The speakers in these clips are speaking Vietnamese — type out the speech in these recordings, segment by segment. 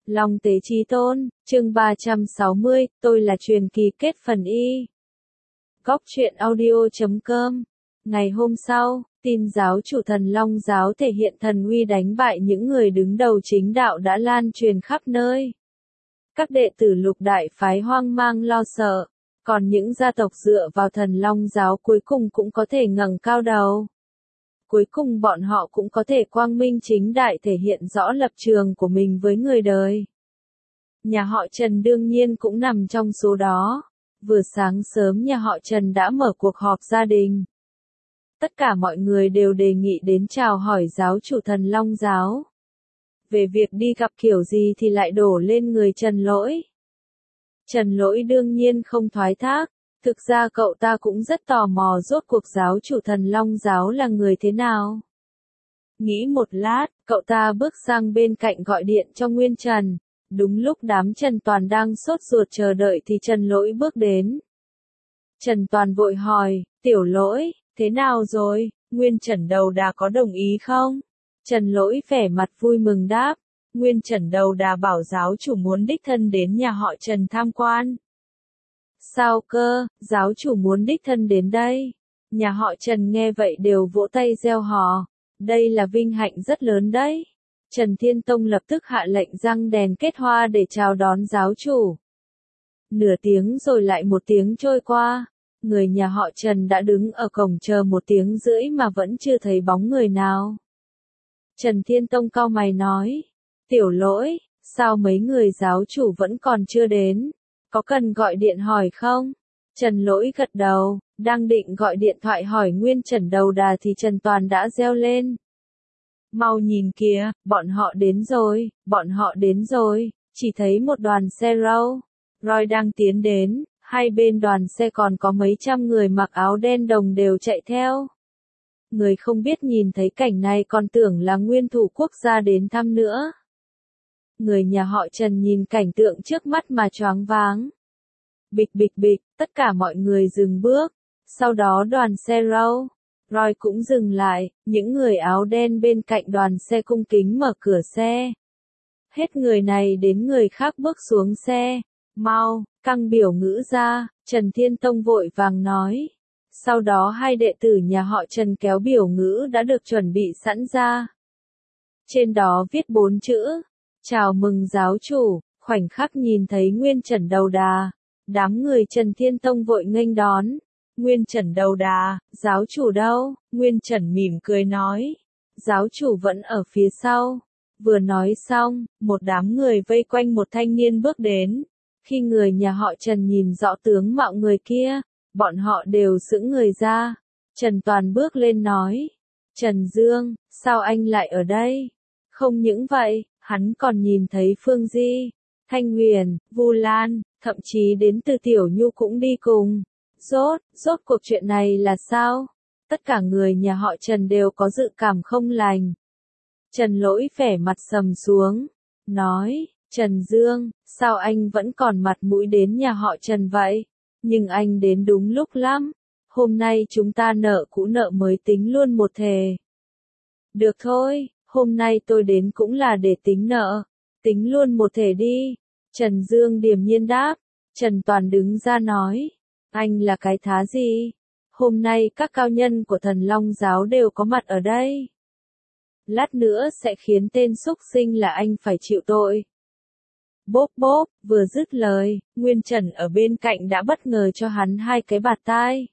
Long Tế Chí Tôn, chương 360, tôi là truyền kỳ kết phần Y. Góc truyện audio.com. Ngày hôm sau, tin giáo chủ Thần Long giáo thể hiện thần uy đánh bại những người đứng đầu chính đạo đã lan truyền khắp nơi. Các đệ tử Lục đại phái hoang mang lo sợ, còn những gia tộc dựa vào Thần Long giáo cuối cùng cũng có thể ngẩng cao đầu. Cuối cùng bọn họ cũng có thể quang minh chính đại thể hiện rõ lập trường của mình với người đời. Nhà họ Trần đương nhiên cũng nằm trong số đó. Vừa sáng sớm nhà họ Trần đã mở cuộc họp gia đình. Tất cả mọi người đều đề nghị đến chào hỏi giáo chủ Thần Long giáo. Về việc đi gặp kiểu gì thì lại đổ lên người Trần Lỗi. Trần Lỗi đương nhiên không thoái thác. Thực ra cậu ta cũng rất tò mò rốt cuộc giáo chủ Thần Long giáo là người thế nào. Nghĩ một lát, cậu ta bước sang bên cạnh gọi điện cho Nguyên Trần. Đúng lúc đám Trần Toàn đang sốt ruột chờ đợi thì Trần Lỗi bước đến. Trần Toàn vội hỏi, Tiểu Lỗi, thế nào rồi, Nguyên Trần Đầu Đà có đồng ý không? Trần Lỗi vẻ mặt vui mừng đáp, Nguyên Trần Đầu Đà bảo giáo chủ muốn đích thân đến nhà họ Trần tham quan. Sao cơ, giáo chủ muốn đích thân đến đây? Nhà họ Trần nghe vậy đều vỗ tay reo hò. Đây là vinh hạnh rất lớn đấy. Trần Thiên Tông lập tức hạ lệnh răng đèn kết hoa để chào đón giáo chủ. Nửa tiếng rồi lại một tiếng trôi qua. Người nhà họ Trần đã đứng ở cổng chờ 1 tiếng rưỡi mà vẫn chưa thấy bóng người nào. Trần Thiên Tông cau mày nói. Tiểu Lỗi, sao mấy người giáo chủ vẫn còn chưa đến? Có cần gọi điện hỏi không? Trần Lỗi gật đầu, đang định gọi điện thoại hỏi Nguyên Trần Đầu Đà thì Trần Toàn đã reo lên. Mau nhìn kìa, bọn họ đến rồi, chỉ thấy một đoàn xe Rolls Royce đang tiến đến, hai bên đoàn xe còn có mấy trăm người mặc áo đen đồng đều chạy theo. Người không biết nhìn thấy cảnh này còn tưởng là nguyên thủ quốc gia đến thăm nữa. Người nhà họ Trần nhìn cảnh tượng trước mắt mà choáng váng. Bịch bịch bịch, tất cả mọi người dừng bước, sau đó đoàn xe Rolls Royce cũng dừng lại, những người áo đen bên cạnh đoàn xe cung kính mở cửa xe. Hết người này đến người khác bước xuống xe. Mau, căng biểu ngữ ra, Trần Thiên Tông vội vàng nói. Sau đó hai đệ tử nhà họ Trần kéo biểu ngữ đã được chuẩn bị sẵn ra. Trên đó viết 4 chữ. Chào mừng giáo chủ, khoảnh khắc nhìn thấy Nguyên Trần Đầu Đà. Đám người Trần Thiên Tông vội nghênh đón. Nguyên Trần Đầu Đà, giáo chủ đâu? Nguyên Trần mỉm cười nói. Giáo chủ vẫn ở phía sau. Vừa nói xong, một đám người vây quanh một thanh niên bước đến. Khi người nhà họ Trần nhìn rõ tướng mạo người kia, bọn họ đều sững người ra. Trần Toàn bước lên nói. Trần Dương, sao anh lại ở đây? Không những vậy, hắn còn nhìn thấy Phương Di, Thanh Huyền, Vu Lan, thậm chí đến từ Tiểu Nhu cũng đi cùng. Rốt cuộc chuyện này là sao? Tất cả người nhà họ Trần đều có dự cảm không lành. Trần Lỗi vẻ mặt sầm xuống, nói, Trần Dương, sao anh vẫn còn mặt mũi đến nhà họ Trần vậy? Nhưng anh đến đúng lúc lắm. Hôm nay chúng ta nợ cũ nợ mới tính luôn một thề. Được thôi, hôm nay tôi đến cũng là để tính nợ. Tính luôn một thể đi. Trần Dương điềm nhiên đáp. Trần Toàn đứng ra nói. Anh là cái thá gì? Hôm nay các cao nhân của Thần Long giáo đều có mặt ở đây. Lát nữa sẽ khiến tên xúc sinh là anh phải chịu tội. Bốp bốp, vừa dứt lời, Nguyên Trần ở bên cạnh đã bất ngờ cho hắn 2 cái bạt tai.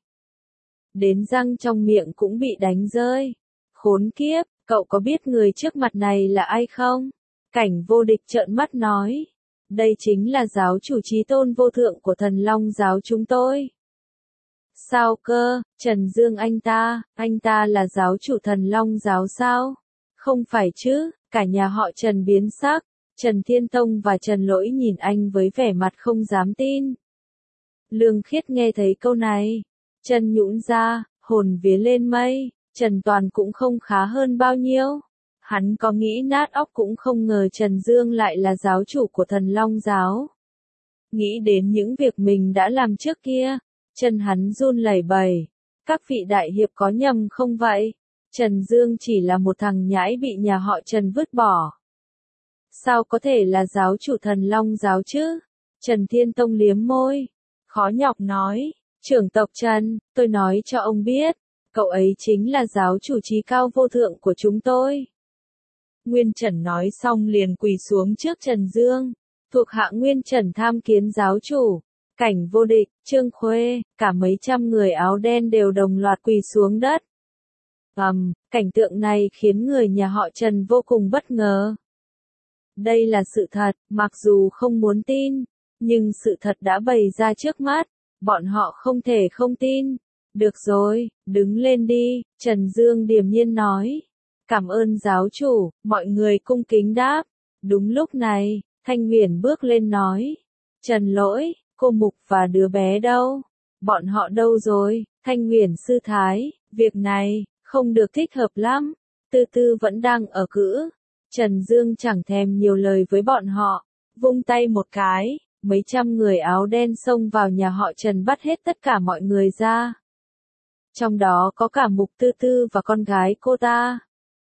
Đến răng trong miệng cũng bị đánh rơi. Khốn kiếp, cậu có biết người trước mặt này là ai không? Cảnh Vô Địch trợn mắt nói. Đây chính là giáo chủ chí tôn vô thượng của Thần Long giáo chúng tôi. Sao cơ, Trần Dương anh ta là giáo chủ Thần Long giáo sao? Không phải chứ, cả nhà họ Trần biến sắc. Trần Thiên Tông và Trần Lỗi nhìn anh với vẻ mặt không dám tin. Lương Khiết nghe thấy câu này, chân nhũn ra, hồn vía lên mây. Trần Toàn cũng không khá hơn bao nhiêu. Hắn có nghĩ nát óc cũng không ngờ Trần Dương lại là giáo chủ của Thần Long giáo. Nghĩ đến những việc mình đã làm trước kia, chân hắn run lẩy bẩy. Các vị đại hiệp có nhầm không vậy? Trần Dương chỉ là một thằng nhãi bị nhà họ Trần vứt bỏ. Sao có thể là giáo chủ Thần Long giáo chứ? Trần Thiên Tông liếm môi, khó nhọc nói, trưởng tộc Trần, tôi nói cho ông biết, cậu ấy chính là giáo chủ trí cao vô thượng của chúng tôi. Nguyên Trần nói xong liền quỳ xuống trước Trần Dương, thuộc hạ Nguyên Trần tham kiến giáo chủ. Cảnh Vô Địch, Trương Khuê, cả mấy trăm người áo đen đều đồng loạt quỳ xuống đất. Cảnh tượng này khiến người nhà họ Trần vô cùng bất ngờ. Đây là sự thật, mặc dù không muốn tin, nhưng sự thật đã bày ra trước mắt, bọn họ không thể không tin. Được rồi, đứng lên đi, Trần Dương điềm nhiên nói. Cảm ơn giáo chủ, mọi người cung kính đáp. Đúng lúc này, Thanh Huyền bước lên nói. Trần Lỗi, cô Mục và đứa bé đâu? Bọn họ đâu rồi? Thanh Huyền sư thái, việc này, không được thích hợp lắm. Tư Tư vẫn đang ở cữ. Trần Dương chẳng thèm nhiều lời với bọn họ, vung tay một cái, mấy trăm người áo đen xông vào nhà họ Trần bắt hết tất cả mọi người ra. Trong đó có cả Mục Tư Tư và con gái cô ta.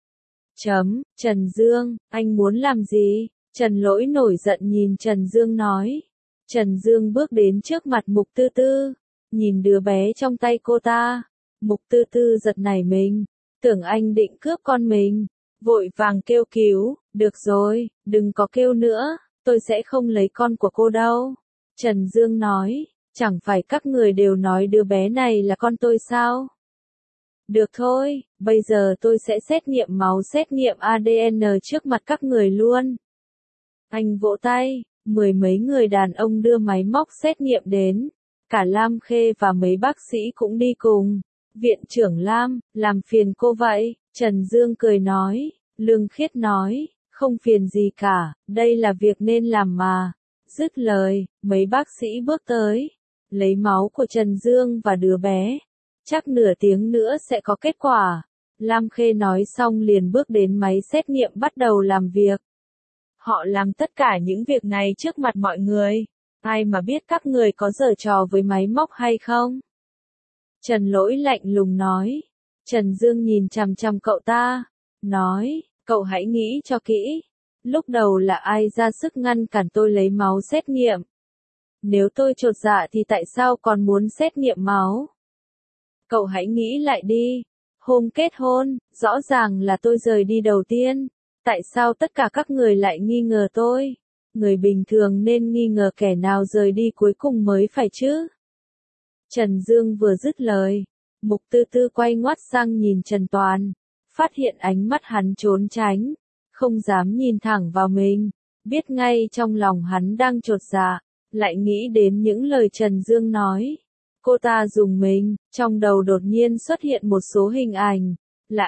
Trần Dương, anh muốn làm gì? Trần Lỗi nổi giận nhìn Trần Dương nói. Trần Dương bước đến trước mặt Mục Tư Tư, nhìn đứa bé trong tay cô ta. Mục Tư Tư giật nảy mình, tưởng anh định cướp con mình, vội vàng kêu cứu, được rồi, đừng có kêu nữa, tôi sẽ không lấy con của cô đâu. Trần Dương nói, chẳng phải các người đều nói đứa bé này là con tôi sao? Được thôi, bây giờ tôi sẽ xét nghiệm máu xét nghiệm ADN trước mặt các người luôn. Anh vỗ tay, mười mấy người đàn ông đưa máy móc xét nghiệm đến, cả Lam Khê và mấy bác sĩ cũng đi cùng. Viện trưởng Lam, làm phiền cô vậy, Trần Dương cười nói, Lương Khiết nói, không phiền gì cả, đây là việc nên làm mà. Dứt lời, mấy bác sĩ bước tới, lấy máu của Trần Dương và đứa bé. Chắc nửa tiếng nữa sẽ có kết quả. Lam Khê nói xong liền bước đến máy xét nghiệm bắt đầu làm việc. Họ làm tất cả những việc này trước mặt mọi người. Ai mà biết các người có giở trò với máy móc hay không? Trần Lỗi lạnh lùng nói. Trần Dương nhìn chằm chằm cậu ta, nói, cậu hãy nghĩ cho kỹ. Lúc đầu là ai ra sức ngăn cản tôi lấy máu xét nghiệm? Nếu tôi chột dạ thì tại sao còn muốn xét nghiệm máu? Cậu hãy nghĩ lại đi. Hôm kết hôn, rõ ràng là tôi rời đi đầu tiên. Tại sao tất cả các người lại nghi ngờ tôi? Người bình thường nên nghi ngờ kẻ nào rời đi cuối cùng mới phải chứ? Trần Dương vừa dứt lời, Mục Tư Tư quay ngoắt sang nhìn Trần Toàn, phát hiện ánh mắt hắn trốn tránh, không dám nhìn thẳng vào mình, biết ngay trong lòng hắn đang chột dạ, lại nghĩ đến những lời Trần Dương nói. Cô ta dùng mình, trong đầu đột nhiên xuất hiện một số hình ảnh, là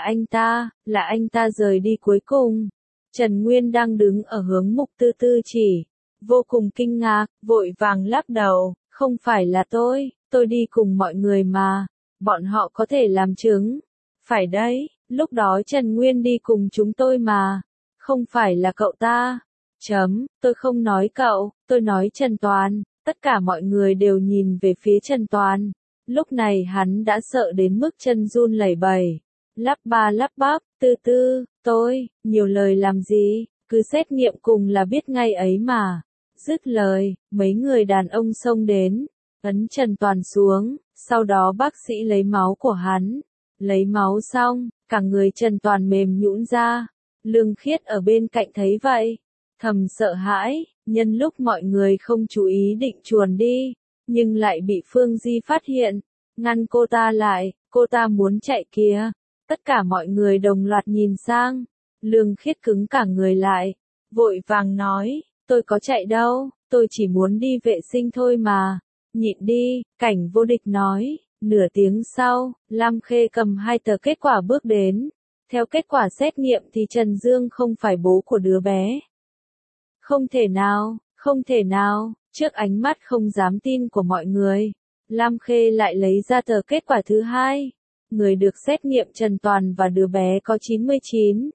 anh ta rời đi cuối cùng. Trần Nguyên đang đứng ở hướng Mục Tư Tư chỉ, vô cùng kinh ngạc, vội vàng lắc đầu, không phải là tôi đi cùng mọi người mà, bọn họ có thể làm chứng. Phải đấy, lúc đó Trần Nguyên đi cùng chúng tôi mà, không phải là cậu ta. Tôi không nói cậu, tôi nói Trần Toàn. Tất cả mọi người đều nhìn về phía Trần Toàn. Lúc này hắn đã sợ đến mức chân run lẩy bẩy. Lắp ba lắp bắp, Tư Tư, tôi, nhiều lời làm gì, cứ xét nghiệm cùng là biết ngay ấy mà. Dứt lời, mấy người đàn ông xông đến, ấn Trần Toàn xuống, sau đó bác sĩ lấy máu của hắn. Lấy máu xong, cả người Trần Toàn mềm nhũn ra. Lương Khiết ở bên cạnh thấy vậy, thầm sợ hãi, nhân lúc mọi người không chú ý định chuồn đi, nhưng lại bị Phương Di phát hiện, ngăn cô ta lại, cô ta muốn chạy kìa. Tất cả mọi người đồng loạt nhìn sang, Lương Khiết cứng cả người lại, vội vàng nói, tôi có chạy đâu, tôi chỉ muốn đi vệ sinh thôi mà. Nhịn đi, Cảnh Vô Địch nói. Nửa tiếng sau, Lam Khê cầm 2 tờ kết quả bước đến. Theo kết quả xét nghiệm thì Trần Dương không phải bố của đứa bé. Không thể nào, trước ánh mắt không dám tin của mọi người, Lam Khê lại lấy ra tờ kết quả thứ 2. Người được xét nghiệm Trần Toàn và đứa bé có 99.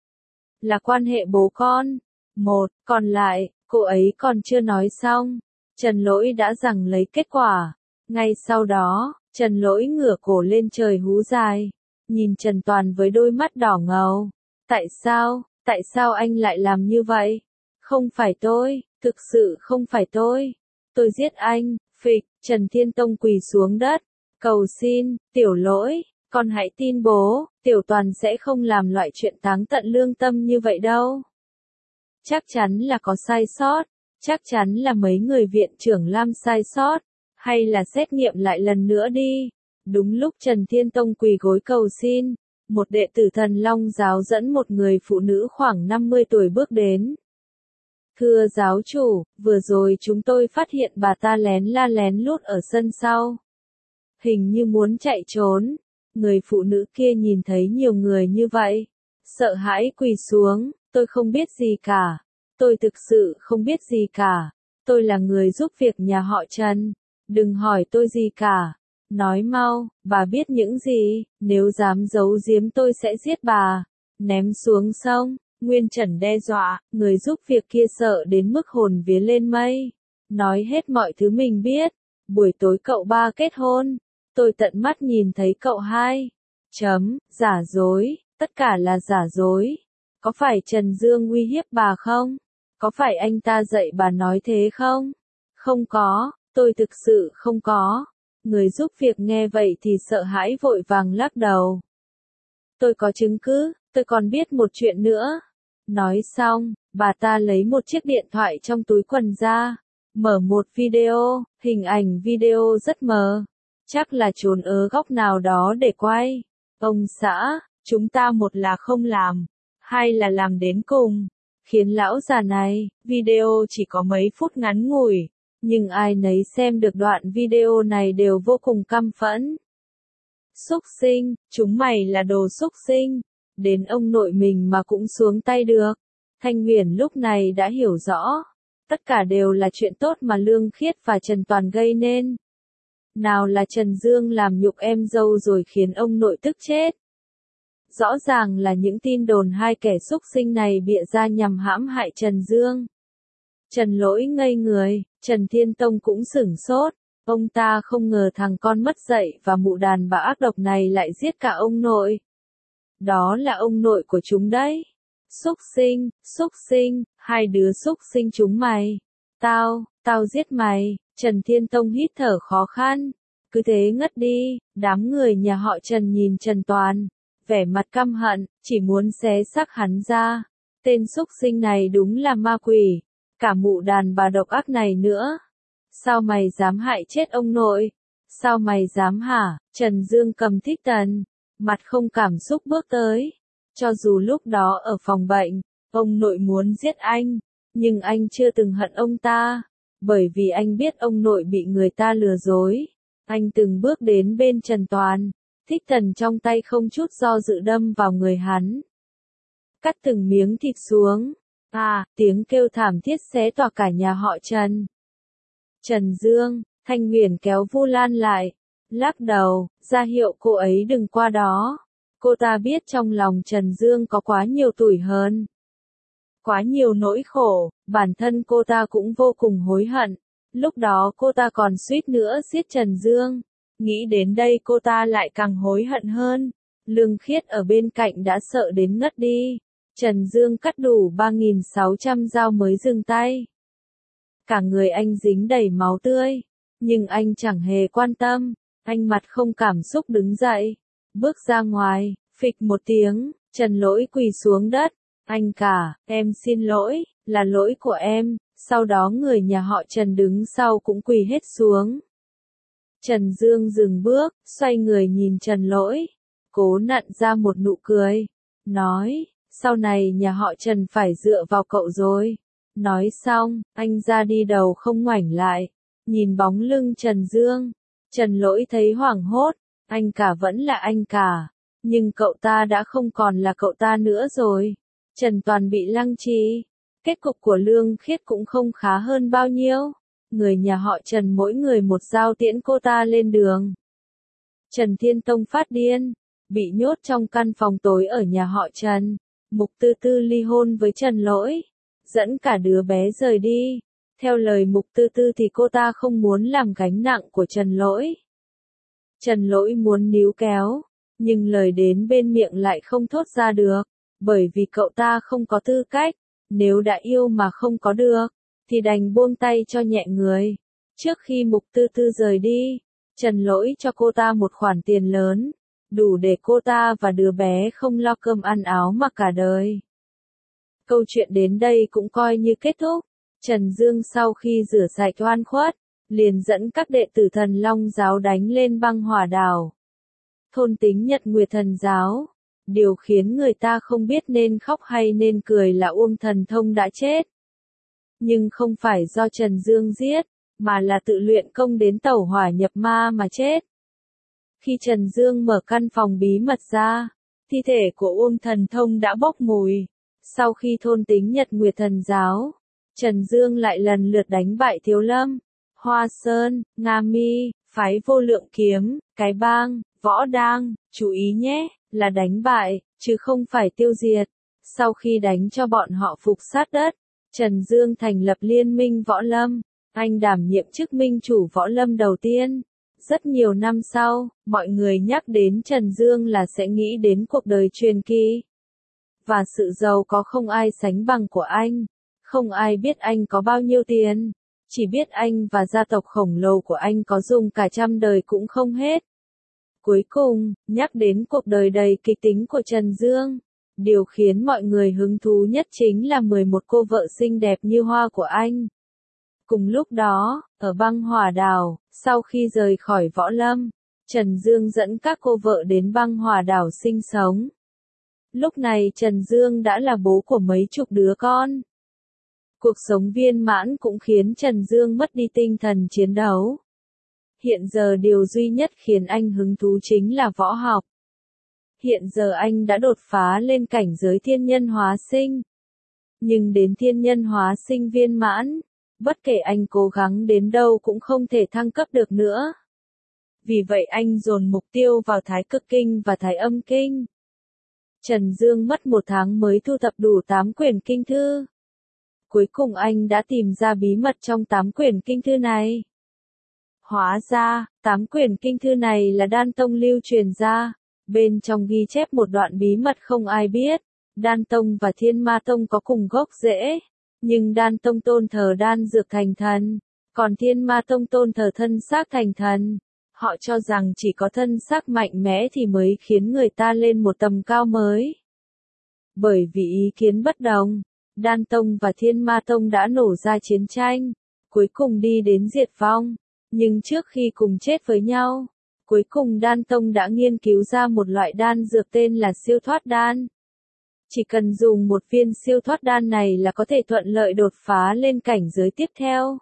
Là quan hệ bố con. Còn lại, cô ấy còn chưa nói xong. Trần Lỗi đã giằng lấy kết quả. Ngay sau đó, Trần Lỗi ngửa cổ lên trời hú dài, nhìn Trần Toàn với đôi mắt đỏ ngầu. Tại sao anh lại làm như vậy? Không phải tôi, thực sự không phải tôi. Tôi giết anh, phịch, Trần Thiên Tông quỳ xuống đất. Cầu xin, tiểu lỗi, con hãy tin bố, tiểu toàn sẽ không làm loại chuyện táng tận lương tâm như vậy đâu. Chắc chắn là có sai sót, chắc chắn là mấy người viện trưởng Lam sai sót, hay là xét nghiệm lại lần nữa đi. Đúng lúc Trần Thiên Tông quỳ gối cầu xin, một đệ tử Thần Long giáo dẫn một người phụ nữ khoảng 50 tuổi bước đến. Thưa giáo chủ, vừa rồi chúng tôi phát hiện bà ta lén lút ở sân sau. Hình như muốn chạy trốn. Người phụ nữ kia nhìn thấy nhiều người như vậy. Sợ hãi quỳ xuống, tôi không biết gì cả. Tôi thực sự không biết gì cả. Tôi là người giúp việc nhà họ Trần. Đừng hỏi tôi gì cả. Nói mau, bà biết những gì, nếu dám giấu giếm tôi sẽ giết bà. Ném xuống sông. Nguyên Trần đe dọa, người giúp việc kia sợ đến mức hồn vía lên mây. Nói hết mọi thứ mình biết. Buổi tối cậu ba kết hôn. Tôi tận mắt nhìn thấy cậu hai. Giả dối, tất cả là giả dối. Có phải Trần Dương uy hiếp bà không? Có phải anh ta dạy bà nói thế không? Không có, tôi thực sự không có. Người giúp việc nghe vậy thì sợ hãi vội vàng lắc đầu. Tôi có chứng cứ, tôi còn biết một chuyện nữa. Nói xong, bà ta lấy một chiếc điện thoại trong túi quần ra, mở một video, hình ảnh video rất mờ. Chắc là trốn ở góc nào đó để quay. Ông xã, chúng ta một là không làm, hai là làm đến cùng. Khiến lão già này, video chỉ có mấy phút ngắn ngủi, nhưng ai nấy xem được đoạn video này đều vô cùng căm phẫn. Xúc sinh, chúng mày là đồ xúc sinh. Đến ông nội mình mà cũng xuống tay được. Thanh Huyền lúc này đã hiểu rõ. Tất cả đều là chuyện tốt mà Lương Khiết và Trần Toàn gây nên. Nào là Trần Dương làm nhục em dâu rồi khiến ông nội tức chết. Rõ ràng là những tin đồn hai kẻ xúc sinh này bịa ra nhằm hãm hại Trần Dương. Trần Lỗi ngây người, Trần Thiên Tông cũng sửng sốt. Ông ta không ngờ thằng con mất dạy và mụ đàn bà ác độc này lại giết cả ông nội. Đó là ông nội của chúng đấy. Xúc sinh, hai đứa xúc sinh chúng mày. Tao giết mày. Trần Thiên Tông hít thở khó khăn. Cứ thế ngất đi, đám người nhà họ Trần nhìn Trần Toàn. Vẻ mặt căm hận, chỉ muốn xé xác hắn ra. Tên xúc sinh này đúng là ma quỷ. Cả mụ đàn bà độc ác này nữa. Sao mày dám hại chết ông nội? Sao mày dám hả? Trần Dương cầm thích tần. Mặt không cảm xúc bước tới. Cho dù lúc đó ở phòng bệnh, ông nội muốn giết anh, nhưng anh chưa từng hận ông ta. Bởi vì anh biết ông nội bị người ta lừa dối. Anh từng bước đến bên Trần Toàn. Thích tần trong tay không chút do dự đâm vào người hắn. Cắt từng miếng thịt xuống. Tiếng kêu thảm thiết xé tỏa cả nhà họ Trần. Trần Dương, Thanh Huyền kéo Vu Lan lại. Lắc đầu, ra hiệu cô ấy đừng qua đó. Cô ta biết trong lòng Trần Dương có quá nhiều tủi hờn. Quá nhiều nỗi khổ, bản thân cô ta cũng vô cùng hối hận. Lúc đó cô ta còn suýt nữa giết Trần Dương. Nghĩ đến đây cô ta lại càng hối hận hơn. Lương Khiết ở bên cạnh đã sợ đến ngất đi. Trần Dương cắt đủ 3.600 dao mới dừng tay. Cả người anh dính đầy máu tươi. Nhưng anh chẳng hề quan tâm. Anh mặt không cảm xúc đứng dậy. Bước ra ngoài, phịch một tiếng, Trần Lỗi quỳ xuống đất. Anh cả, em xin lỗi, là lỗi của em. Sau đó người nhà họ Trần đứng sau cũng quỳ hết xuống. Trần Dương dừng bước, xoay người nhìn Trần Lỗi. Cố nặn ra một nụ cười. Nói, sau này nhà họ Trần phải dựa vào cậu rồi. Nói xong, anh ra đi đầu không ngoảnh lại. Nhìn bóng lưng Trần Dương. Trần Lỗi thấy hoảng hốt. Anh cả vẫn là anh cả. Nhưng cậu ta đã không còn là cậu ta nữa rồi. Trần Toàn bị lăng trì. Kết cục của Lương Khiết cũng không khá hơn bao nhiêu. Người nhà họ Trần mỗi người một dao tiễn cô ta lên đường. Trần Thiên Tông phát điên. Bị nhốt trong căn phòng tối ở nhà họ Trần. Mục Tư Tư ly hôn với Trần Lỗi. Dẫn cả đứa bé rời đi. Theo lời Mục Tư Tư thì cô ta không muốn làm gánh nặng của Trần Lỗi. Trần Lỗi muốn níu kéo. Nhưng lời đến bên miệng lại không thốt ra được. Bởi vì cậu ta không có tư cách. Nếu đã yêu mà không có được, thì đành buông tay cho nhẹ người. Trước khi Mục Tư Tư rời đi, Trần Lỗi cho cô ta một khoản tiền lớn, đủ để cô ta và đứa bé không lo cơm ăn áo mặc cả đời. Câu chuyện đến đây cũng coi như kết thúc. Trần Dương sau khi rửa sạch oan khuất, liền dẫn các đệ tử Thần Long giáo đánh lên băng hỏa đảo. Thôn tính Nhật Nguyệt Thần giáo. Điều khiến người ta không biết nên khóc hay nên cười là Uông Thần Thông đã chết. Nhưng không phải do Trần Dương giết, mà là tự luyện công đến tẩu hỏa nhập ma mà chết. Khi Trần Dương mở căn phòng bí mật ra, thi thể của Uông Thần Thông đã bốc mùi. Sau khi thôn tính Nhật Nguyệt Thần giáo, Trần Dương lại lần lượt đánh bại Thiếu Lâm, Hoa Sơn, Nga Mi, phái Vô Lượng Kiếm, Cái Bang, Võ Đang. Chú ý nhé, là đánh bại, chứ không phải tiêu diệt. Sau khi đánh cho bọn họ phục sát đất, Trần Dương thành lập Liên minh Võ Lâm. Anh đảm nhiệm chức minh chủ Võ Lâm đầu tiên. Rất nhiều năm sau, mọi người nhắc đến Trần Dương là sẽ nghĩ đến cuộc đời truyền kỳ. Và sự giàu có không ai sánh bằng của anh. Không ai biết anh có bao nhiêu tiền. Chỉ biết anh và gia tộc khổng lồ của anh có dùng cả trăm đời cũng không hết. Cuối cùng, nhắc đến cuộc đời đầy kịch tính của Trần Dương. Điều khiến mọi người hứng thú nhất chính là 11 cô vợ xinh đẹp như hoa của anh. Cùng lúc đó, ở băng hỏa đảo, sau khi rời khỏi Võ Lâm, Trần Dương dẫn các cô vợ đến băng hỏa đảo sinh sống. Lúc này Trần Dương đã là bố của mấy chục đứa con. Cuộc sống viên mãn cũng khiến Trần Dương mất đi tinh thần chiến đấu. Hiện giờ điều duy nhất khiến anh hứng thú chính là võ học. Hiện giờ anh đã đột phá lên cảnh giới thiên nhân hóa sinh. Nhưng đến thiên nhân hóa sinh viên mãn, bất kể anh cố gắng đến đâu cũng không thể thăng cấp được nữa. Vì vậy anh dồn mục tiêu vào Thái Cực Kinh và Thái Âm Kinh. Trần Dương mất 1 tháng mới thu thập đủ 8 quyển kinh thư. Cuối cùng anh đã tìm ra bí mật trong 8 quyển kinh thư này. Hóa ra, 8 quyển kinh thư này là Đan Tông lưu truyền ra. Bên trong ghi chép một đoạn bí mật không ai biết. Đan Tông và Thiên Ma Tông có cùng gốc rễ. Nhưng Đan Tông tôn thờ đan dược thành thần. Còn Thiên Ma Tông tôn thờ thân xác thành thần. Họ cho rằng chỉ có thân xác mạnh mẽ thì mới khiến người ta lên một tầm cao mới. Bởi vì ý kiến bất đồng, Đan Tông và Thiên Ma Tông đã nổ ra chiến tranh. Cuối cùng đi đến diệt vong. Nhưng trước khi cùng chết với nhau, cuối cùng Đan Tông đã nghiên cứu ra một loại đan dược tên là siêu thoát đan. Chỉ cần dùng một viên siêu thoát đan này là có thể thuận lợi đột phá lên cảnh giới tiếp theo.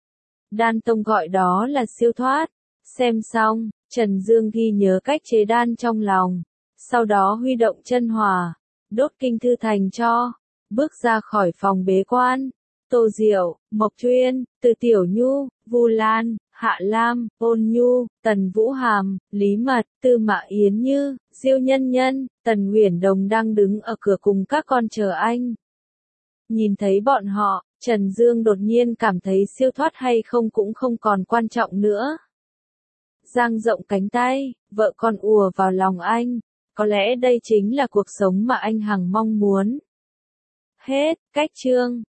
Đan Tông gọi đó là siêu thoát. Xem xong, Trần Dương ghi nhớ cách chế đan trong lòng. Sau đó huy động chân hỏa, đốt kinh thư thành cho. Bước ra khỏi phòng bế quan. Tô Diệu, Mộc Chuyên, Từ Tiểu Nhu, Vu Lan, Hạ Lam, Ôn Nhu, Tần Vũ Hàm, Lý Mật, Tư Mã Yến Như, Diêu Nhân Nhân, Tần Uyển Đồng đang đứng ở cửa cùng các con chờ anh. Nhìn thấy bọn họ, Trần Dương đột nhiên cảm thấy siêu thoát hay không cũng không còn quan trọng nữa. Dang rộng cánh tay, vợ con ùa vào lòng anh. Có lẽ đây chính là cuộc sống mà anh hằng mong muốn. Hết, cách chương.